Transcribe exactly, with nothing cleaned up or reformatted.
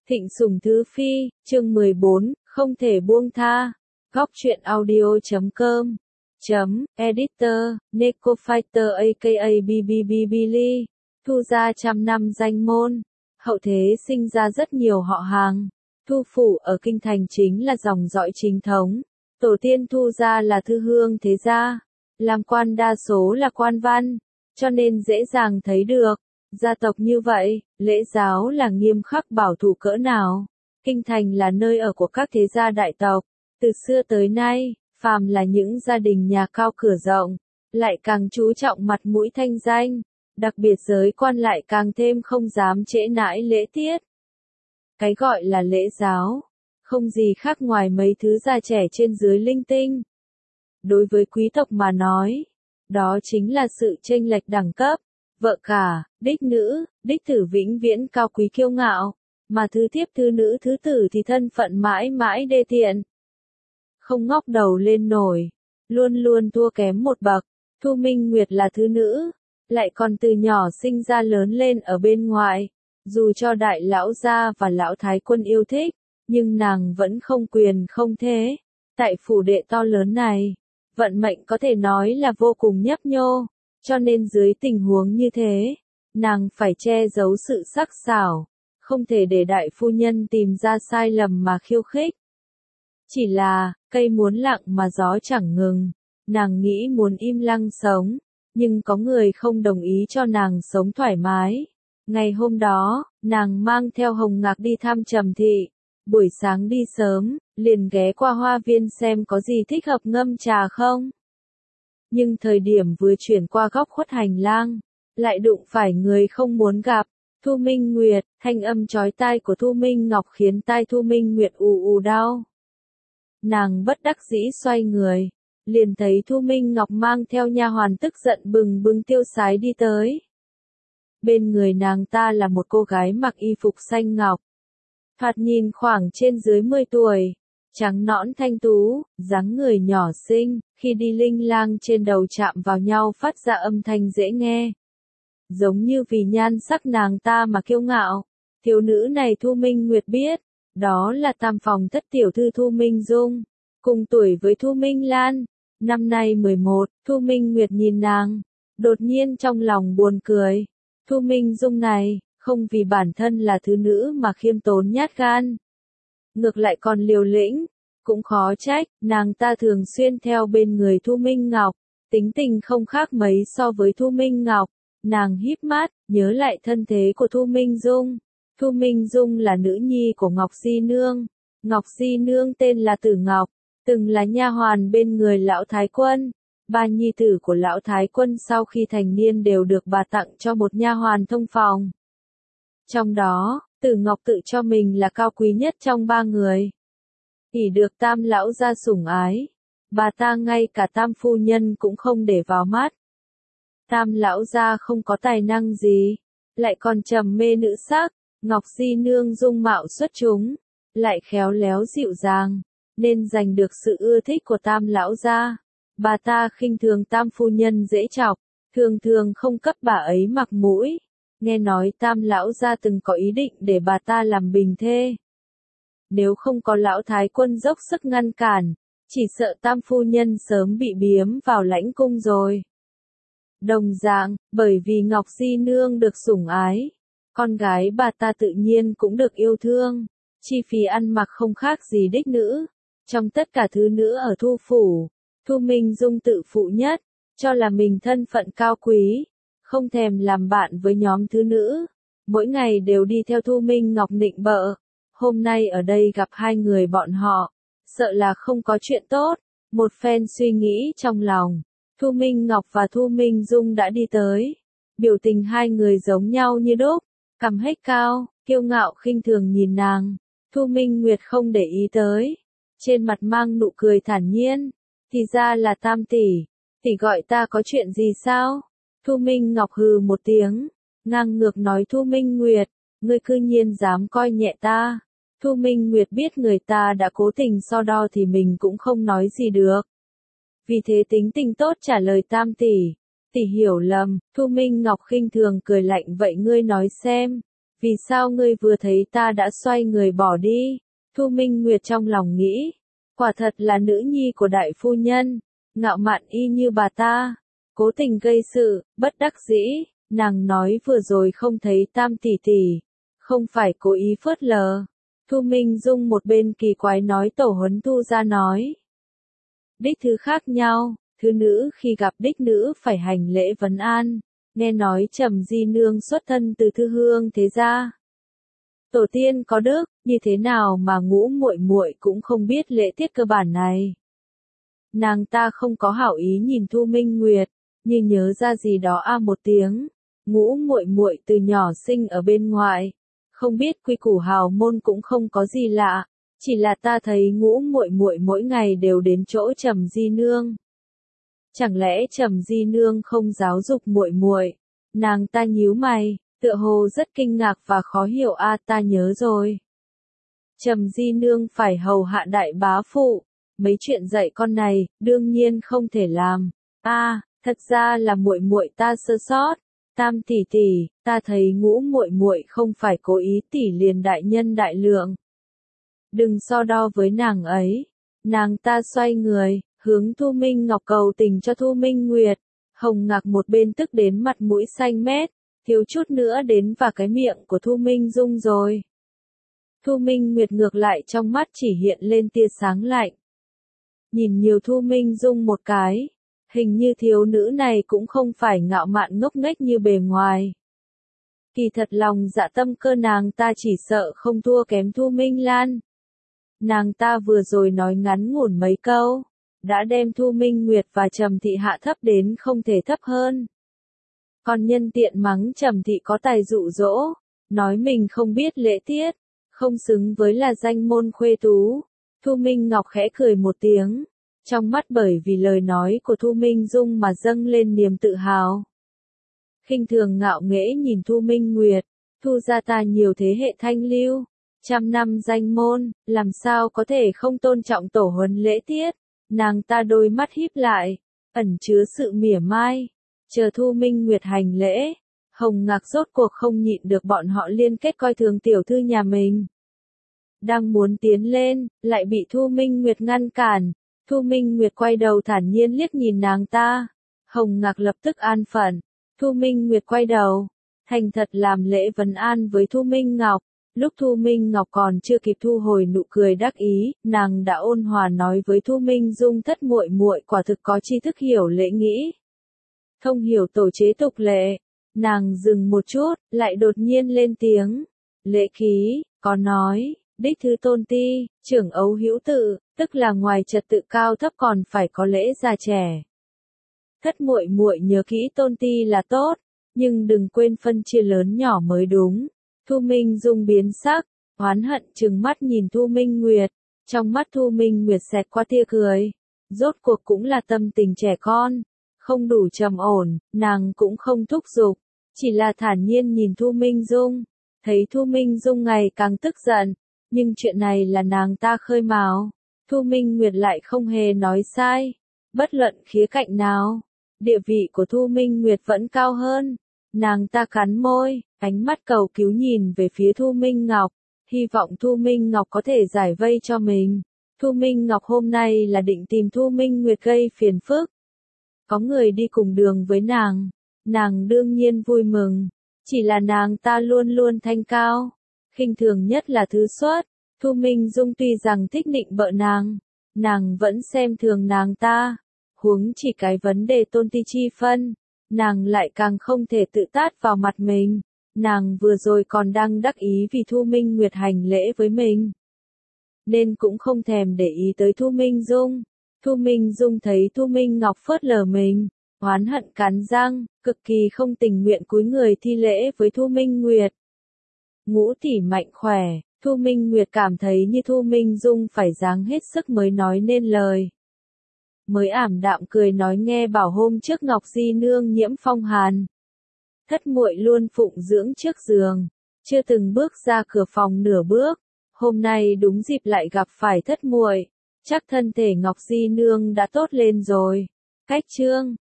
Thịnh Sùng Thứ Phi, chương mười bốn, không thể buông tha. Góc truyện audio chấm com chấm editor, Neko Fighter aka bê bê bê Billy, Thu gia trăm năm danh môn, hậu thế sinh ra rất nhiều họ hàng. Thu phủ ở kinh thành chính là dòng dõi chính thống, tổ tiên Thu gia là thư hương thế gia, làm quan đa số là quan văn, cho nên dễ dàng thấy được. Gia tộc như vậy, lễ giáo là nghiêm khắc bảo thủ cỡ nào. Kinh thành là nơi ở của các thế gia đại tộc. Từ xưa tới nay, phàm là những gia đình nhà cao cửa rộng, lại càng chú trọng mặt mũi thanh danh. Đặc biệt giới quan lại càng thêm không dám trễ nãi lễ tiết. Cái gọi là lễ giáo, không gì khác ngoài mấy thứ già trẻ trên dưới linh tinh. Đối với quý tộc mà nói, đó chính là sự chênh lệch đẳng cấp. Vợ cả, đích nữ, đích tử vĩnh viễn cao quý kiêu ngạo, mà thứ thiếp thứ nữ thứ tử thì thân phận mãi mãi đê tiện. Không ngóc đầu lên nổi, luôn luôn thua kém một bậc. Thu Minh Nguyệt là thứ nữ, lại còn từ nhỏ sinh ra lớn lên ở bên ngoài, dù cho đại lão gia và lão thái quân yêu thích, nhưng nàng vẫn không quyền không thế. Tại phủ đệ to lớn này, vận mệnh có thể nói là vô cùng nhấp nhô. Cho nên dưới tình huống như thế, nàng phải che giấu sự sắc sảo, không thể để đại phu nhân tìm ra sai lầm mà khiêu khích. Chỉ là, cây muốn lặng mà gió chẳng ngừng, nàng nghĩ muốn im lặng sống, nhưng có người không đồng ý cho nàng sống thoải mái. Ngày hôm đó, nàng mang theo Hồng Ngạc đi thăm Trầm thị, buổi sáng đi sớm, liền ghé qua hoa viên xem có gì thích hợp ngâm trà không. Nhưng thời điểm vừa chuyển qua góc khuất hành lang, lại đụng phải người không muốn gặp, Thu Minh Nguyệt. Thanh âm chói tai của Thu Minh Ngọc khiến tai Thu Minh Nguyệt ù ù đau. Nàng bất đắc dĩ xoay người, liền thấy Thu Minh Ngọc mang theo nha hoàn tức giận bừng bừng tiêu sái đi tới. Bên người nàng ta là một cô gái mặc y phục xanh ngọc, thoạt nhìn khoảng trên dưới mười tuổi. Trắng nõn thanh tú, dáng người nhỏ xinh, khi đi linh lang trên đầu chạm vào nhau phát ra âm thanh dễ nghe. Giống như vì nhan sắc nàng ta mà kiêu ngạo. Thiếu nữ này Thu Minh Nguyệt biết, đó là tam phòng thất tiểu thư Thu Minh Dung, cùng tuổi với Thu Minh Lan. Năm nay mười một, Thu Minh Nguyệt nhìn nàng, đột nhiên trong lòng buồn cười. Thu Minh Dung này, không vì bản thân là thứ nữ mà khiêm tốn nhát gan. Ngược lại còn liều lĩnh, cũng khó trách, nàng ta thường xuyên theo bên người Thu Minh Ngọc, tính tình không khác mấy so với Thu Minh Ngọc. Nàng híp mắt, nhớ lại thân thế của Thu Minh Dung. Thu Minh Dung là nữ nhi của Ngọc Di Nương. Ngọc Di Nương tên là Tử Ngọc, từng là nha hoàn bên người lão thái quân. Ba nhi tử của lão thái quân sau khi thành niên đều được bà tặng cho một nha hoàn thông phòng. Trong đó, Tử Ngọc tự cho mình là cao quý nhất trong ba người. Chỉ được tam lão gia sủng ái, bà ta ngay cả tam phu nhân cũng không để vào mắt. Tam lão gia không có tài năng gì, lại còn trầm mê nữ sắc. Ngọc Di Nương dung mạo xuất chúng, lại khéo léo dịu dàng, nên giành được sự ưa thích của tam lão gia. Bà ta khinh thường tam phu nhân dễ chọc, thường thường không cấp bà ấy mặt mũi. Nghe nói tam lão gia từng có ý định để bà ta làm bình thê. Nếu không có lão thái quân dốc sức ngăn cản, chỉ sợ tam phu nhân sớm bị biếm vào lãnh cung rồi. Đồng dạng, bởi vì Ngọc Di Nương được sủng ái, con gái bà ta tự nhiên cũng được yêu thương. Chi phí ăn mặc không khác gì đích nữ. Trong tất cả thứ nữ ở Thu phủ, Thu Minh Dung tự phụ nhất, cho là mình thân phận cao quý, không thèm làm bạn với nhóm thứ nữ. Mỗi ngày đều đi theo Thu Minh Ngọc nịnh bợ. Hôm nay ở đây gặp hai người bọn họ, sợ là không có chuyện tốt. Một phen suy nghĩ trong lòng, Thu Minh Ngọc và Thu Minh Dung đã đi tới. Biểu tình hai người giống nhau như đúc, cằm hết cao, kiêu ngạo khinh thường nhìn nàng. Thu Minh Nguyệt không để ý tới, trên mặt mang nụ cười thản nhiên. Thì ra là tam tỷ, tỷ gọi ta có chuyện gì sao? Thu Minh Ngọc hừ một tiếng, ngang ngược nói Thu Minh Nguyệt, ngươi cư nhiên dám coi nhẹ ta. Thu Minh Nguyệt biết người ta đã cố tình so đo thì mình cũng không nói gì được. Vì thế tính tình tốt trả lời tam tỷ, tỷ hiểu lầm. Thu Minh Ngọc khinh thường cười lạnh, vậy ngươi nói xem, Vì sao ngươi vừa thấy ta đã xoay người bỏ đi? Thu Minh Nguyệt trong lòng nghĩ, quả thật là nữ nhi của đại phu nhân, ngạo mạn y như bà ta, cố tình gây sự, bất đắc dĩ, nàng nói vừa rồi không thấy Tam tỷ tỷ, không phải cố ý phớt lờ. Thu Minh Dung một bên kỳ quái nói tổ huấn Thu ra nói. Đích thứ khác nhau, thứ nữ khi gặp đích nữ phải hành lễ vấn an, nghe nói Trầm Di Nương xuất thân từ Thư Hương thế gia. Tổ tiên có đức, như thế nào mà Ngũ muội muội cũng không biết lễ tiết cơ bản này. Nàng ta không có hảo ý nhìn Thu Minh Nguyệt, như nhớ ra gì đó a một tiếng. Ngũ muội muội từ nhỏ sinh ở bên ngoài, không biết quy củ hào môn cũng không có gì lạ, chỉ là ta thấy Ngũ muội muội mỗi ngày đều đến chỗ Trầm Di Nương. Chẳng lẽ Trầm Di Nương không giáo dục muội muội? Nàng ta nhíu mày, tựa hồ rất kinh ngạc và khó hiểu a ta nhớ rồi. Trầm Di Nương phải hầu hạ đại bá phụ, mấy chuyện dạy con này, đương nhiên không thể làm. A, thật ra là muội muội ta sơ sót. Tam tỷ tỷ, ta thấy Ngũ muội muội không phải cố ý tỷ liền đại nhân đại lượng. Đừng so đo với nàng ấy. Nàng ta xoay người, hướng Thu Minh Ngọc cầu tình cho Thu Minh Nguyệt. Hồng Ngạc một bên tức đến mặt mũi xanh mét, thiếu chút nữa đến vào cái miệng của Thu Minh Dung rồi. Thu Minh Nguyệt ngược lại trong mắt chỉ hiện lên tia sáng lạnh. Nhìn nhiều Thu Minh Dung một cái, hình như thiếu nữ này cũng không phải ngạo mạn ngốc nghếch như bề ngoài. Kỳ thật lòng dạ tâm cơ nàng ta chỉ sợ không thua kém Thu Minh Lan. Nàng ta vừa rồi nói ngắn ngủn mấy câu, đã đem Thu Minh Nguyệt và Trầm Thị hạ thấp đến không thể thấp hơn. Còn nhân tiện mắng Trầm Thị có tài dụ dỗ, nói mình không biết lễ tiết, không xứng với là danh môn khuê tú. Thu Minh Ngọc khẽ cười một tiếng, trong mắt bởi vì lời nói của Thu Minh Dung mà dâng lên niềm tự hào. Khinh thường ngạo nghễ nhìn Thu Minh Nguyệt, Thu gia ta nhiều thế hệ thanh lưu, trăm năm danh môn, làm sao có thể không tôn trọng tổ huấn lễ tiết. Nàng ta đôi mắt híp lại, ẩn chứa sự mỉa mai, chờ Thu Minh Nguyệt hành lễ. Hồng Ngạc rốt cuộc không nhịn được bọn họ liên kết coi thường tiểu thư nhà mình. Đang muốn tiến lên, lại bị Thu Minh Nguyệt ngăn cản. Thu Minh Nguyệt quay đầu thản nhiên liếc nhìn nàng ta. Hồng Ngạc lập tức an phận. Thu Minh Nguyệt quay đầu, thành thật làm lễ vấn an với Thu Minh Ngọc. Lúc Thu Minh Ngọc còn chưa kịp thu hồi nụ cười đắc ý, nàng đã ôn hòa nói với Thu Minh Dung thất muội muội quả thực có tri thức hiểu lễ nghĩ, thông hiểu tổ chế tục lệ. Nàng dừng một chút, lại đột nhiên lên tiếng. Lễ khí, có nói, đích thứ tôn ti, trưởng ấu hữu tự, tức là ngoài trật tự cao thấp còn phải có lễ già trẻ. Thất muội muội nhớ kỹ tôn ti là tốt, nhưng đừng quên phân chia lớn nhỏ mới đúng. Thu Minh Dung biến sắc, oán hận trừng mắt nhìn Thu Minh Nguyệt, trong mắt Thu Minh Nguyệt xẹt qua tia cười. Rốt cuộc cũng là tâm tình trẻ con, không đủ trầm ổn, nàng cũng không thúc giục, chỉ là thản nhiên nhìn Thu Minh Dung, thấy Thu Minh Dung ngày càng tức giận, nhưng chuyện này là nàng ta khơi mào. Thu Minh Nguyệt lại không hề nói sai, bất luận khía cạnh nào, địa vị của Thu Minh Nguyệt vẫn cao hơn. Nàng ta cắn môi, ánh mắt cầu cứu nhìn về phía Thu Minh Ngọc, hy vọng Thu Minh Ngọc có thể giải vây cho mình. Thu Minh Ngọc hôm nay là định tìm Thu Minh Nguyệt gây phiền phức. Có người đi cùng đường với nàng, nàng đương nhiên vui mừng, chỉ là nàng ta luôn luôn thanh cao, khinh thường nhất là thứ xuất. Thu Minh Dung tuy rằng thích nịnh bợ nàng, nàng vẫn xem thường nàng ta, huống chỉ cái vấn đề tôn ti chi phân. Nàng lại càng không thể tự tát vào mặt mình. Nàng vừa rồi còn đang đắc ý vì Thu Minh Nguyệt hành lễ với mình, nên cũng không thèm để ý tới Thu Minh Dung. Thu Minh Dung thấy Thu Minh Ngọc phớt lờ mình, oán hận cắn răng, cực kỳ không tình nguyện cúi người thi lễ với Thu Minh Nguyệt. Ngũ tỷ mạnh khỏe, Thu Minh Nguyệt cảm thấy như Thu Minh Dung phải dáng hết sức mới nói nên lời. Mới ảm đạm cười nói nghe bảo hôm trước Ngọc Di Nương nhiễm phong hàn. Thất muội luôn phụng dưỡng trước giường, chưa từng bước ra cửa phòng nửa bước, hôm nay đúng dịp lại gặp phải thất muội, chắc thân thể Ngọc Di Nương đã tốt lên rồi. Cách chương